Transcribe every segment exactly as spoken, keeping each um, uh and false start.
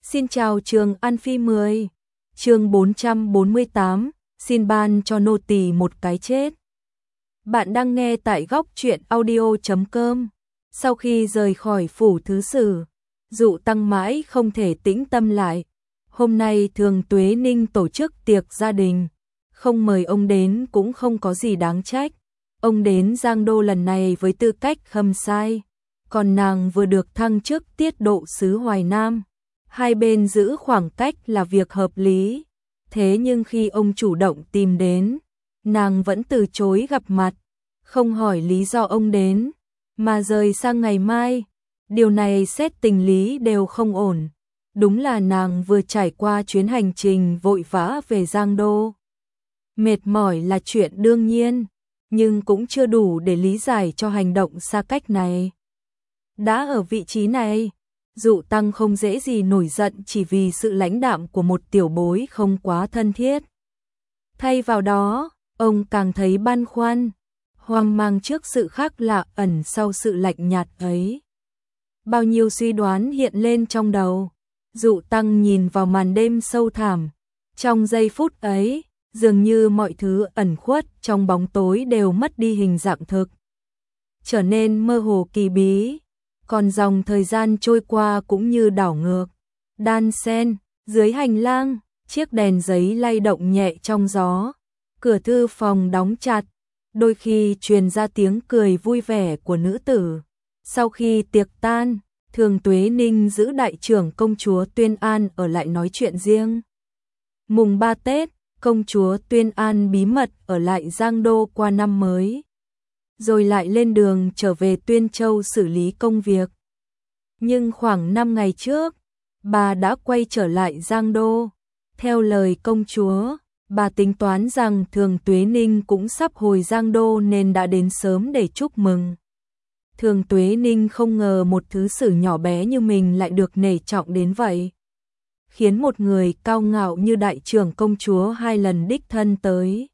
Xin chào trường An Phi mười. Chương bốn trăm bốn mươi tám, xin ban cho nô tỳ một cái chết. Bạn đang nghe tại góc truyện audio chấm com. Sau khi rời khỏi phủ thứ sử, Dụ Tăng mãi không thể tĩnh tâm lại. Hôm nay Thường Tuế Ninh tổ chức tiệc gia đình, không mời ông đến cũng không có gì đáng trách. Ông đến Giang Đô lần này với tư cách khâm sai, còn nàng vừa được thăng chức tiết độ sứ Hoài Nam. Hai bên giữ khoảng cách là việc hợp lý. Thế nhưng khi ông chủ động tìm đến, nàng vẫn từ chối gặp mặt, không hỏi lý do ông đến, mà rời sang ngày mai. Điều này xét tình lý đều không ổn. Đúng là nàng vừa trải qua chuyến hành trình vội vã về Giang Đô. Mệt mỏi là chuyện đương nhiên, nhưng cũng chưa đủ để lý giải cho hành động xa cách này. Đã ở vị trí này, Dụ Tăng không dễ gì nổi giận chỉ vì sự lãnh đạm của một tiểu bối không quá thân thiết. Thay vào đó, ông càng thấy băn khoăn, hoang mang trước sự khác lạ ẩn sau sự lạnh nhạt ấy. Bao nhiêu suy đoán hiện lên trong đầu. Dụ Tăng nhìn vào màn đêm sâu thẳm. Trong giây phút ấy, dường như mọi thứ ẩn khuất trong bóng tối đều mất đi hình dạng thực, trở nên mơ hồ kỳ bí. Còn dòng thời gian trôi qua cũng như đảo ngược, đan xen. Dưới hành lang, chiếc đèn giấy lay động nhẹ trong gió. Cửa thư phòng đóng chặt, đôi khi truyền ra tiếng cười vui vẻ của nữ tử. Sau khi tiệc tan, Thường Tuế Ninh giữ đại trưởng công chúa Tuyên An ở lại nói chuyện riêng. Mùng ba Tết, công chúa Tuyên An bí mật ở lại Giang Đô qua năm mới, rồi lại lên đường trở về Tuyên Châu xử lý công việc. Nhưng khoảng năm ngày trước, bà đã quay trở lại Giang Đô. Theo lời công chúa, bà tính toán rằng Thường Tuế Ninh cũng sắp hồi Giang Đô nên đã đến sớm để chúc mừng. Thường Tuế Ninh không ngờ một thứ sử nhỏ bé như mình lại được nể trọng đến vậy, khiến một người cao ngạo như đại trưởng công chúa hai lần đích thân tới,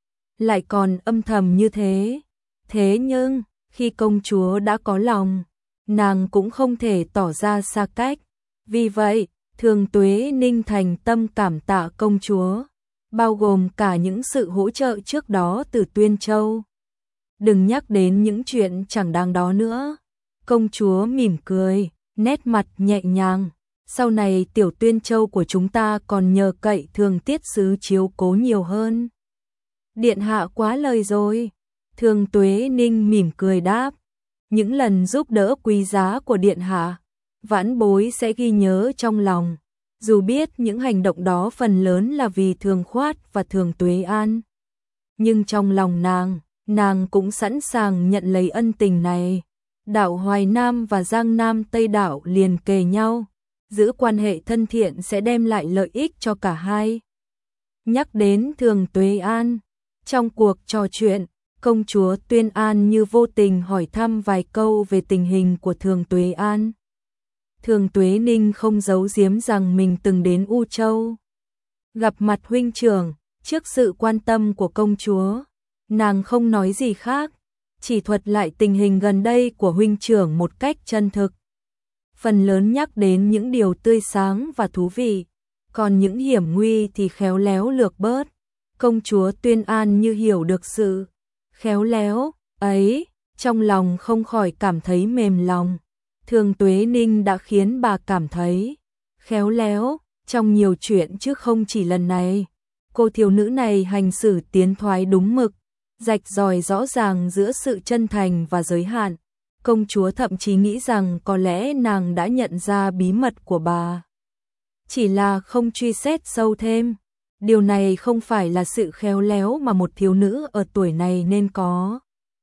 lại còn âm thầm như thế. Thế nhưng, khi công chúa đã có lòng, nàng cũng không thể tỏ ra xa cách. Vì vậy, Thường Tuế Ninh thành tâm cảm tạ công chúa, bao gồm cả những sự hỗ trợ trước đó từ Tuyên Châu. Đừng nhắc đến những chuyện chẳng đáng đó nữa. Công chúa mỉm cười, nét mặt nhẹ nhàng. Sau này tiểu Tuyên Châu của chúng ta còn nhờ cậy Thường tiết sứ chiếu cố nhiều hơn. Điện hạ quá lời rồi. Thường Tuế Ninh mỉm cười đáp, những lần giúp đỡ quý giá của điện hạ, vãn bối sẽ ghi nhớ trong lòng. Dù biết những hành động đó phần lớn là vì Thường Khoát và Thường Tuế An, nhưng trong lòng nàng, nàng cũng sẵn sàng nhận lấy ân tình này. Đảo Hoài Nam và Giang Nam Tây đảo liền kề nhau, giữ quan hệ thân thiện sẽ đem lại lợi ích cho cả hai. Nhắc đến Thường Tuế An, trong cuộc trò chuyện, công chúa Tuyên An như vô tình hỏi thăm vài câu về tình hình của Thường Tuế An. Thường Tuế Ninh không giấu giếm rằng mình từng đến U Châu gặp mặt huynh trưởng. Trước sự quan tâm của công chúa, nàng không nói gì khác, chỉ thuật lại tình hình gần đây của huynh trưởng một cách chân thực. Phần lớn nhắc đến những điều tươi sáng và thú vị, còn những hiểm nguy thì khéo léo lược bớt. Công chúa Tuyên An như hiểu được sự khéo léo ấy, trong lòng không khỏi cảm thấy mềm lòng. Thường Tuế Ninh đã khiến bà cảm thấy khéo léo trong nhiều chuyện chứ không chỉ lần này. Cô thiếu nữ này hành xử tiến thoái đúng mực, rạch ròi rõ ràng giữa sự chân thành và giới hạn. Công chúa thậm chí nghĩ rằng có lẽ nàng đã nhận ra bí mật của bà, chỉ là không truy xét sâu thêm. Điều này không phải là sự khéo léo mà một thiếu nữ ở tuổi này nên có.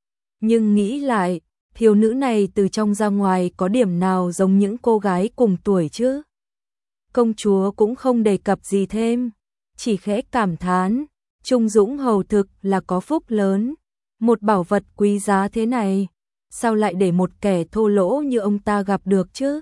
Nhưng nghĩ lại, thiếu nữ này từ trong ra ngoài có điểm nào giống những cô gái cùng tuổi chứ? Công chúa cũng không đề cập gì thêm, chỉ khẽ cảm thán, trung dũng hầu thực là có phúc lớn. Một bảo vật quý giá thế này, sao lại để một kẻ thô lỗ như ông ta gặp được chứ?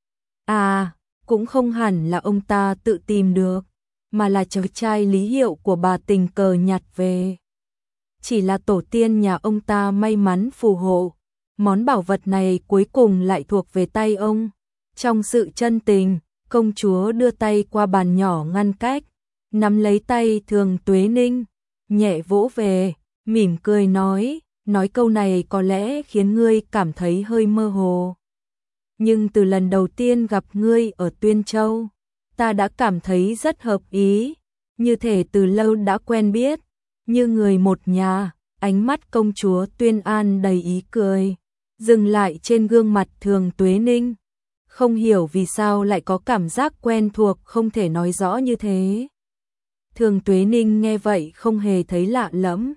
À, cũng không hẳn là ông ta tự tìm được, mà là cháu trai Lý Hiệu của bà tình cờ nhặt về. Chỉ là tổ tiên nhà ông ta may mắn phù hộ, món bảo vật này cuối cùng lại thuộc về tay ông. Trong sự chân tình, Công chúa đưa tay qua bàn nhỏ ngăn cách, nắm lấy tay Thường Tuế Ninh, nhẹ vỗ về, mỉm cười nói, nói câu này có lẽ khiến ngươi cảm thấy hơi mơ hồ. Nhưng từ lần đầu tiên gặp ngươi ở Tuyên Châu, ta đã cảm thấy rất hợp ý, như thể từ lâu đã quen biết, như người một nhà. Ánh mắt công chúa Tuyên An đầy ý cười, dừng lại trên gương mặt Thường Tuế Ninh. Không hiểu vì sao lại có cảm giác quen thuộc không thể nói rõ như thế. Thường Tuế Ninh nghe vậy không hề thấy lạ lẫm.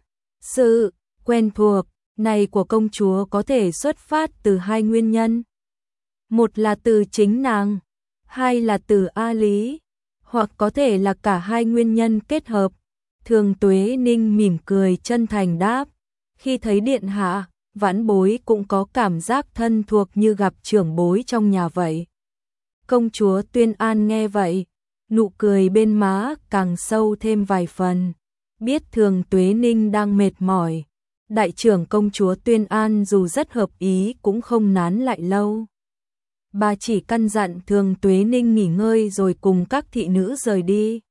Sự quen thuộc này của công chúa có thể xuất phát từ hai nguyên nhân. Một là từ chính nàng, hai là từ A Lý, hoặc có thể là cả hai nguyên nhân kết hợp. Thường Tuế Ninh mỉm cười chân thành đáp, khi thấy điện hạ, vãn bối cũng có cảm giác thân thuộc như gặp trưởng bối trong nhà vậy. Công chúa Tuyên An nghe vậy, nụ cười bên má càng sâu thêm vài phần. Biết Thường Tuế Ninh đang mệt mỏi, đại trưởng công chúa Tuyên An dù rất hợp ý cũng không nán lại lâu. Bà chỉ căn dặn Thường Tuế Ninh nghỉ ngơi rồi cùng các thị nữ rời đi.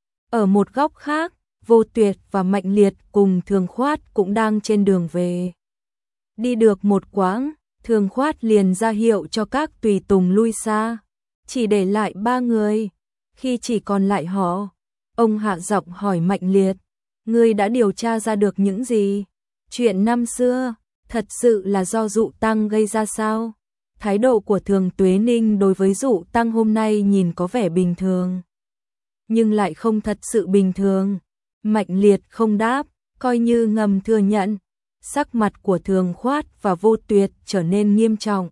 Ở một góc khác, Vô Tuyệt và Mạnh Liệt cùng Thường Khoát cũng đang trên đường về. Đi được một quãng, Thường Khoát liền ra hiệu cho các tùy tùng lui xa, chỉ để lại ba người. Khi chỉ còn lại họ, ông hạ giọng hỏi Mạnh Liệt, ngươi đã điều tra ra được những gì? Chuyện năm xưa, thật sự là do Dụ Tăng gây ra sao? Thái độ của Thường Tuế Ninh đối với Dụ Tăng hôm nay nhìn có vẻ bình thường, nhưng lại không thật sự bình thường. Mạnh Liệt không đáp, coi như ngầm thừa nhận. Sắc mặt của Thường Khoát và Vô Tuyệt trở nên nghiêm trọng.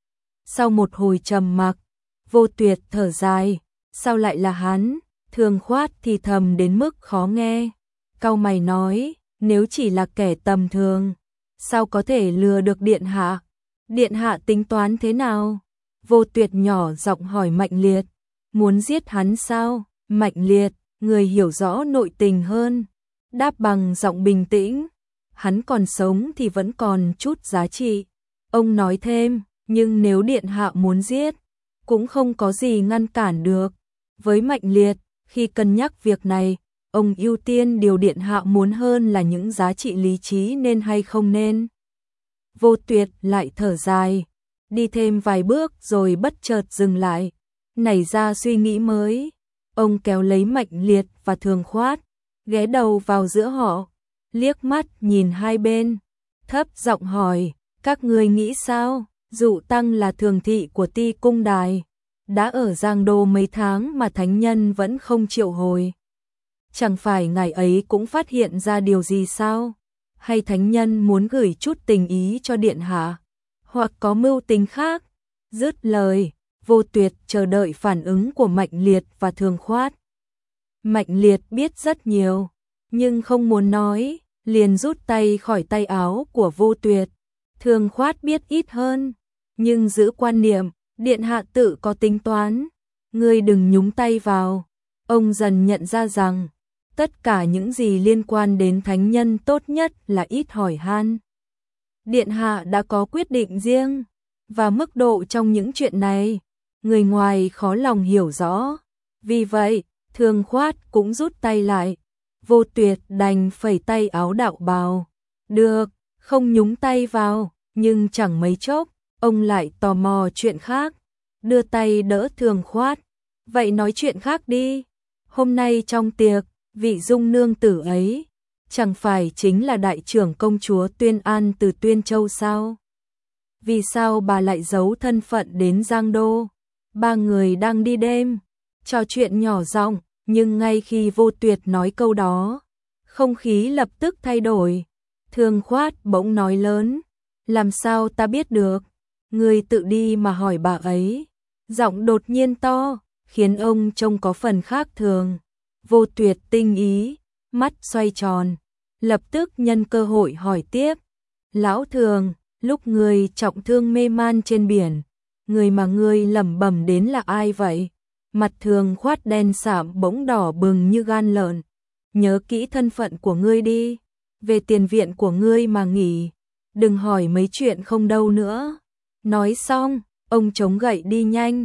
Sau một hồi trầm mặc, Vô Tuyệt thở dài, sao lại là hắn? Thường Khoát thì thầm đến mức khó nghe, cau mày nói, nếu chỉ là kẻ tầm thường, sao có thể lừa được điện hạ? Điện hạ tính toán thế nào? Vô Tuyệt nhỏ giọng hỏi Mạnh Liệt, muốn giết hắn sao? Mạnh Liệt, người hiểu rõ nội tình hơn, đáp bằng giọng bình tĩnh, hắn còn sống thì vẫn còn chút giá trị. Ông nói thêm, nhưng nếu điện hạ muốn giết, cũng không có gì ngăn cản được. Với Mạnh Liệt, khi cân nhắc việc này, ông ưu tiên điều điện hạ muốn hơn là những giá trị lý trí nên hay không nên. Vô Tuyệt lại thở dài, đi thêm vài bước rồi bất chợt dừng lại, nảy ra suy nghĩ mới. Ông kéo lấy Mạnh Liệt và Thường Khoát, ghé đầu vào giữa họ, liếc mắt nhìn hai bên, thấp giọng hỏi, các ngươi nghĩ sao? Dụ Tăng là thường thị của Ti Cung Đài, đã ở Giang Đô mấy tháng mà thánh nhân vẫn không triệu hồi. Chẳng phải ngài ấy cũng phát hiện ra điều gì sao? Hay thánh nhân muốn gửi chút tình ý cho điện hạ? Hoặc có mưu tính khác? Dứt lời, Vô Tuyệt chờ đợi phản ứng của Mạnh Liệt và Thường Khoát. Mạnh Liệt biết rất nhiều, nhưng không muốn nói, liền rút tay khỏi tay áo của Vô Tuyệt. Thường Khoát biết ít hơn, nhưng giữ quan niệm, điện hạ tự có tính toán, ngươi đừng nhúng tay vào. Ông dần nhận ra rằng, tất cả những gì liên quan đến thánh nhân tốt nhất là ít hỏi han. Điện hạ đã có quyết định riêng, và mức độ trong những chuyện này, người ngoài khó lòng hiểu rõ. Vì vậy, Thường Khoát cũng rút tay lại. Vô Tuyệt đành phẩy tay áo đạo bào. Được, không nhúng tay vào, nhưng chẳng mấy chốc, ông lại tò mò chuyện khác, đưa tay đỡ Thường Khoát. Vậy nói chuyện khác đi. Hôm nay trong tiệc, vị dung nương tử ấy, chẳng phải chính là đại trưởng công chúa Tuyên An từ Tuyên Châu sao? Vì sao bà lại giấu thân phận đến Giang Đô? Ba người đang đi đêm, trò chuyện nhỏ giọng, nhưng ngay khi Vô Tuyệt nói câu đó, không khí lập tức thay đổi. Thường Khoát bỗng nói lớn, làm sao ta biết được? Người tự đi mà hỏi bà ấy. Giọng đột nhiên to, khiến ông trông có phần khác thường. Vô Tuyệt tinh ý, mắt xoay tròn, lập tức nhân cơ hội hỏi tiếp. Lão Thường, lúc người trọng thương mê man trên biển, người mà ngươi lẩm bẩm đến là ai vậy? Mặt Thường Khoát đen sạm bỗng đỏ bừng như gan lợn. Nhớ kỹ thân phận của ngươi đi, về tiền viện của ngươi mà nghỉ, đừng hỏi mấy chuyện không đâu nữa. Nói xong, ông chống gậy đi nhanh.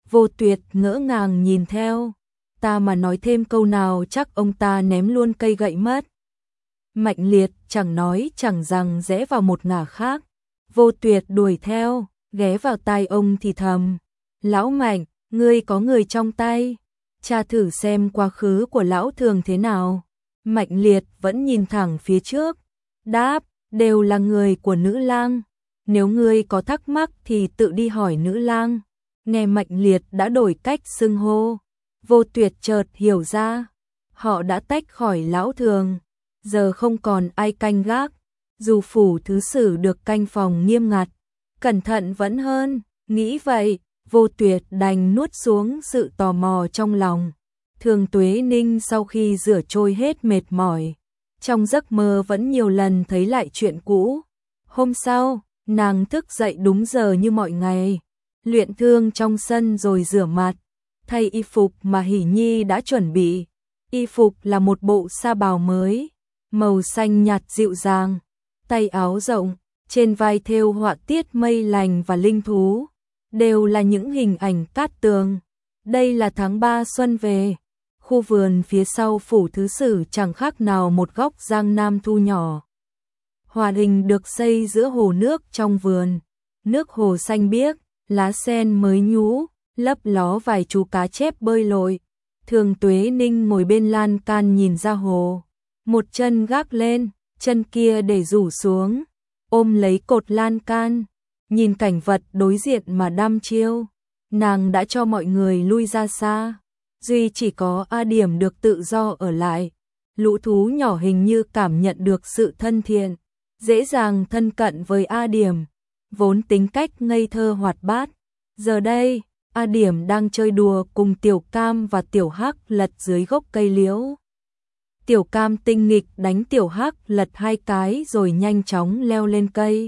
Vô Tuyệt ngỡ ngàng nhìn theo, ta mà nói thêm câu nào chắc ông ta ném luôn cây gậy mất. Mạnh Liệt chẳng nói chẳng rằng rẽ vào một ngả khác. Vô Tuyệt đuổi theo, ghé vào tai ông thì thầm, lão Mạnh, ngươi có người trong tay, tra thử xem quá khứ của lão thường thế nào. Mạnh Liệt vẫn nhìn thẳng phía trước, đáp, đều là người của nữ lang, nếu ngươi có thắc mắc thì tự đi hỏi nữ lang. Nghe Mạnh Liệt đã đổi cách xưng hô, Vô Tuyệt chợt hiểu ra, họ đã tách khỏi lão thường, giờ không còn ai canh gác, dù phủ thứ sử được canh phòng nghiêm ngặt, cẩn thận vẫn hơn, nghĩ vậy, Vô Tuyệt đành nuốt xuống sự tò mò trong lòng. Thường Tuế Ninh sau khi rửa trôi hết mệt mỏi, trong giấc mơ vẫn nhiều lần thấy lại chuyện cũ. Hôm sau, nàng thức dậy đúng giờ như mọi ngày, luyện thương trong sân rồi rửa mặt, thay y phục mà Hỷ Nhi đã chuẩn bị. Y phục là một bộ sa bào mới, màu xanh nhạt dịu dàng, tay áo rộng, trên vai thêu họa tiết mây lành và linh thú, đều là những hình ảnh cát tường. Đây là tháng ba xuân về, khu vườn phía sau phủ thứ sử chẳng khác nào một góc giang nam thu nhỏ. Hòa đình được xây giữa hồ nước trong vườn, nước hồ xanh biếc, lá sen mới nhú, lấp ló vài chú cá chép bơi lội. Thường Tuế Ninh ngồi bên lan can nhìn ra hồ, một chân gác lên, chân kia để rủ xuống, ôm lấy cột lan can, nhìn cảnh vật đối diện mà đăm chiêu. Nàng đã cho mọi người lui ra xa, duy chỉ có A Điểm được tự do ở lại. Lũ thú nhỏ hình như cảm nhận được sự thân thiện, dễ dàng thân cận với A Điểm, vốn tính cách ngây thơ hoạt bát. Giờ đây, A Điểm đang chơi đùa cùng Tiểu Cam và Tiểu Hắc lật dưới gốc cây liễu. Tiểu Cam tinh nghịch đánh Tiểu Hắc lật hai cái rồi nhanh chóng leo lên cây.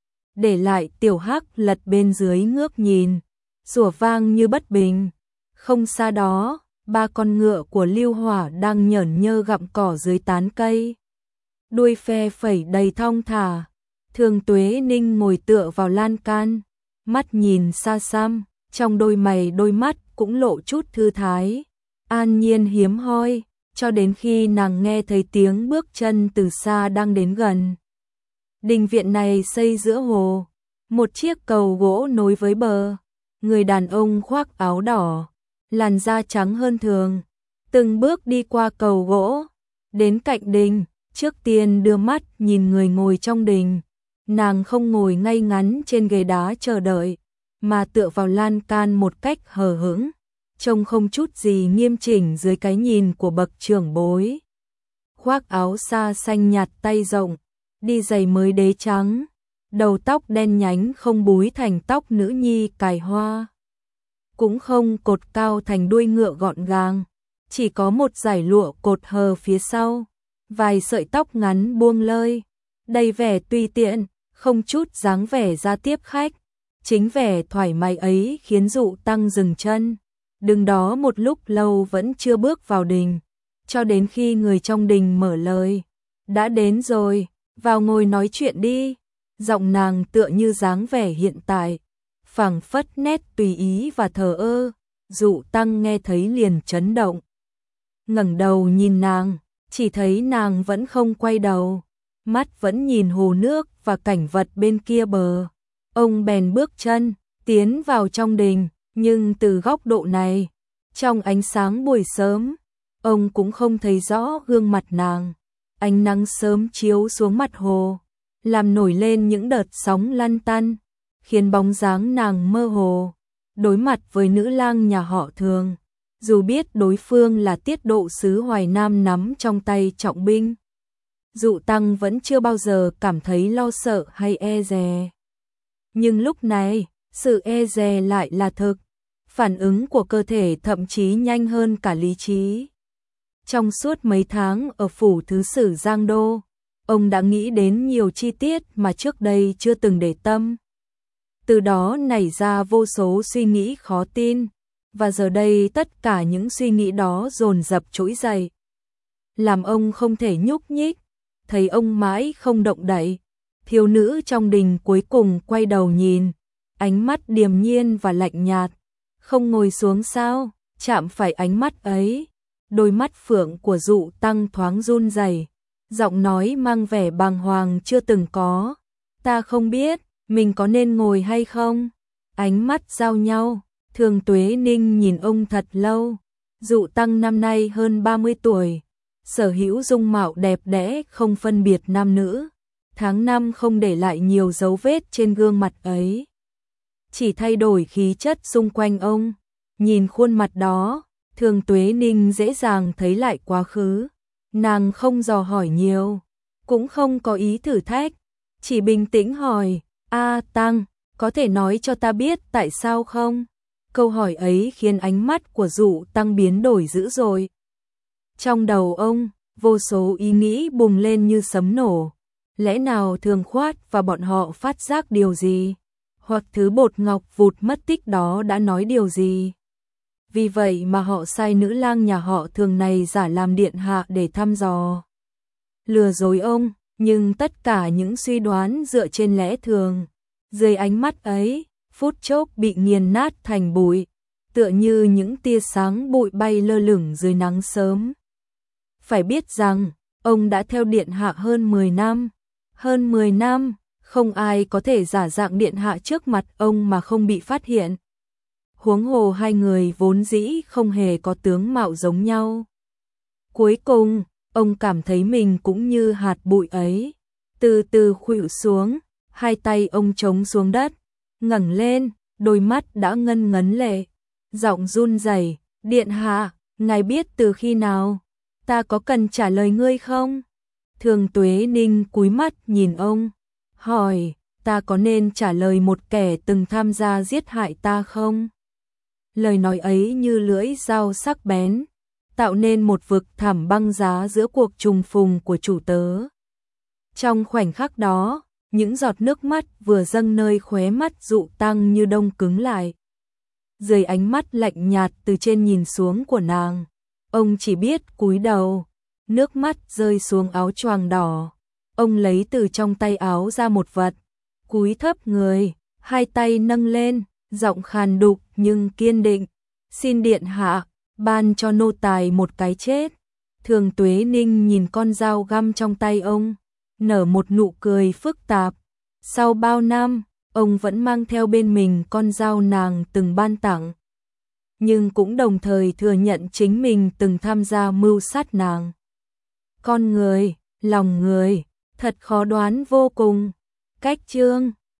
Để lại Tiểu Hắc lật bên dưới ngước nhìn, sủa vang như bất bình. Không xa đó, ba con ngựa của Lưu Hỏa đang nhởn nhơ gặm cỏ dưới tán cây. Đuôi phe phẩy đầy thong thả. Thường Tuế Ninh ngồi tựa vào lan can, mắt nhìn xa xăm, trong đôi mày đôi mắt cũng lộ chút thư thái, an nhiên hiếm hoi, cho đến khi nàng nghe thấy tiếng bước chân từ xa đang đến gần. Đình viện này xây giữa hồ, một chiếc cầu gỗ nối với bờ, người đàn ông khoác áo đỏ, làn da trắng hơn thường, từng bước đi qua cầu gỗ, đến cạnh đình, trước tiên đưa mắt nhìn người ngồi trong đình. Nàng không ngồi ngay ngắn trên ghế đá chờ đợi, mà tựa vào lan can một cách hờ hững, trông không chút gì nghiêm chỉnh dưới cái nhìn của bậc trưởng bối. Khoác áo sa xanh nhạt tay rộng, đi giày mới đế trắng, đầu tóc đen nhánh không búi thành tóc nữ nhi cài hoa, cũng không cột cao thành đuôi ngựa gọn gàng, chỉ có một dải lụa cột hờ phía sau, vài sợi tóc ngắn buông lơi, đầy vẻ tùy tiện, không chút dáng vẻ ra tiếp khách. Chính vẻ thoải mái ấy khiến Dụ Tăng dừng chân, đứng đó một lúc lâu vẫn chưa bước vào đình, cho đến khi người trong đình mở lời, đã đến rồi, vào ngồi nói chuyện đi. Giọng nàng tựa như dáng vẻ hiện tại, phảng phất nét tùy ý và thờ ơ. Dụ Tăng nghe thấy liền chấn động, ngẩng đầu nhìn nàng, chỉ thấy nàng vẫn không quay đầu, mắt vẫn nhìn hồ nước và cảnh vật bên kia bờ. Ông bèn bước chân tiến vào trong đình, nhưng từ góc độ này, trong ánh sáng buổi sớm, ông cũng không thấy rõ gương mặt nàng. Ánh nắng sớm chiếu xuống mặt hồ, làm nổi lên những đợt sóng lăn tăn, khiến bóng dáng nàng mơ hồ. Đối mặt với nữ lang nhà họ Thường, dù biết đối phương là tiết độ sứ Hoài Nam nắm trong tay trọng binh, Dụ Tăng vẫn chưa bao giờ cảm thấy lo sợ hay e dè. Nhưng lúc này, sự e dè lại là thực, phản ứng của cơ thể thậm chí nhanh hơn cả lý trí. Trong suốt mấy tháng ở phủ thứ sử Giang Đô, ông đã nghĩ đến nhiều chi tiết mà trước đây chưa từng để tâm. Từ đó nảy ra vô số suy nghĩ khó tin, và giờ đây tất cả những suy nghĩ đó dồn dập trỗi dậy, làm ông không thể nhúc nhích. Thấy ông mãi không động đậy, thiếu nữ trong đình cuối cùng quay đầu nhìn, ánh mắt điềm nhiên và lạnh nhạt, Không ngồi xuống sao? Chạm phải ánh mắt ấy, đôi mắt phượng của Dụ Tăng thoáng run rẩy, giọng nói mang vẻ bàng hoàng chưa từng có. Ta không biết, mình có nên ngồi hay không? Ánh mắt giao nhau, Thường Tuế Ninh nhìn ông thật lâu. Dụ Tăng năm nay hơn ba mươi tuổi, sở hữu dung mạo đẹp đẽ không phân biệt nam nữ. Tháng năm không để lại nhiều dấu vết trên gương mặt ấy, chỉ thay đổi khí chất xung quanh ông. Nhìn khuôn mặt đó, Thường Tuế Ninh dễ dàng thấy lại quá khứ. Nàng không dò hỏi nhiều, cũng không có ý thử thách, chỉ bình tĩnh hỏi, A Tăng, có thể nói cho ta biết tại sao không? Câu hỏi ấy khiến ánh mắt của Dụ Tăng biến đổi dữ dội. Trong đầu ông, vô số ý nghĩ bùng lên như sấm nổ. Lẽ nào Thường Khoát và bọn họ phát giác điều gì? Hoặc thứ bột ngọc vụt mất tích đó đã nói điều gì? Vì vậy mà họ sai nữ lang nhà họ Thường này giả làm điện hạ để thăm dò, lừa dối ông. Nhưng tất cả những suy đoán dựa trên lẽ thường, dưới ánh mắt ấy, phút chốc bị nghiền nát thành bụi, tựa như những tia sáng bụi bay lơ lửng dưới nắng sớm. Phải biết rằng, ông đã theo điện hạ hơn mười năm. Hơn mười năm, không ai có thể giả dạng điện hạ trước mặt ông mà không bị phát hiện. Huống hồ hai người vốn dĩ không hề có tướng mạo giống nhau. Cuối cùng, ông cảm thấy mình cũng như hạt bụi ấy, từ từ khuỵu xuống, hai tay ông chống xuống đất, ngẩng lên, đôi mắt đã ngân ngấn lệ, giọng run rẩy, điện hạ, ngài biết từ khi nào? Ta có cần trả lời ngươi không? Thường Tuế Ninh cúi mắt nhìn ông, hỏi, ta có nên trả lời một kẻ từng tham gia giết hại ta không? Lời nói ấy như lưỡi dao sắc bén, tạo nên một vực thẳm băng giá giữa cuộc trùng phùng của chủ tớ. Trong khoảnh khắc đó, những giọt nước mắt vừa dâng nơi khóe mắt Dụ Tăng như đông cứng lại. Dưới ánh mắt lạnh nhạt từ trên nhìn xuống của nàng, ông chỉ biết cúi đầu, nước mắt rơi xuống áo choàng đỏ. Ông lấy từ trong tay áo ra một vật, cúi thấp người, hai tay nâng lên, giọng khàn đục nhưng kiên định, xin điện hạ, ban cho nô tài một cái chết. Thường Tuế Ninh nhìn con dao găm trong tay ông, nở một nụ cười phức tạp. Sau bao năm, ông vẫn mang theo bên mình con dao nàng từng ban tặng, nhưng cũng đồng thời thừa nhận chính mình từng tham gia mưu sát nàng. Con người, lòng người, thật khó đoán vô cùng. Cách chương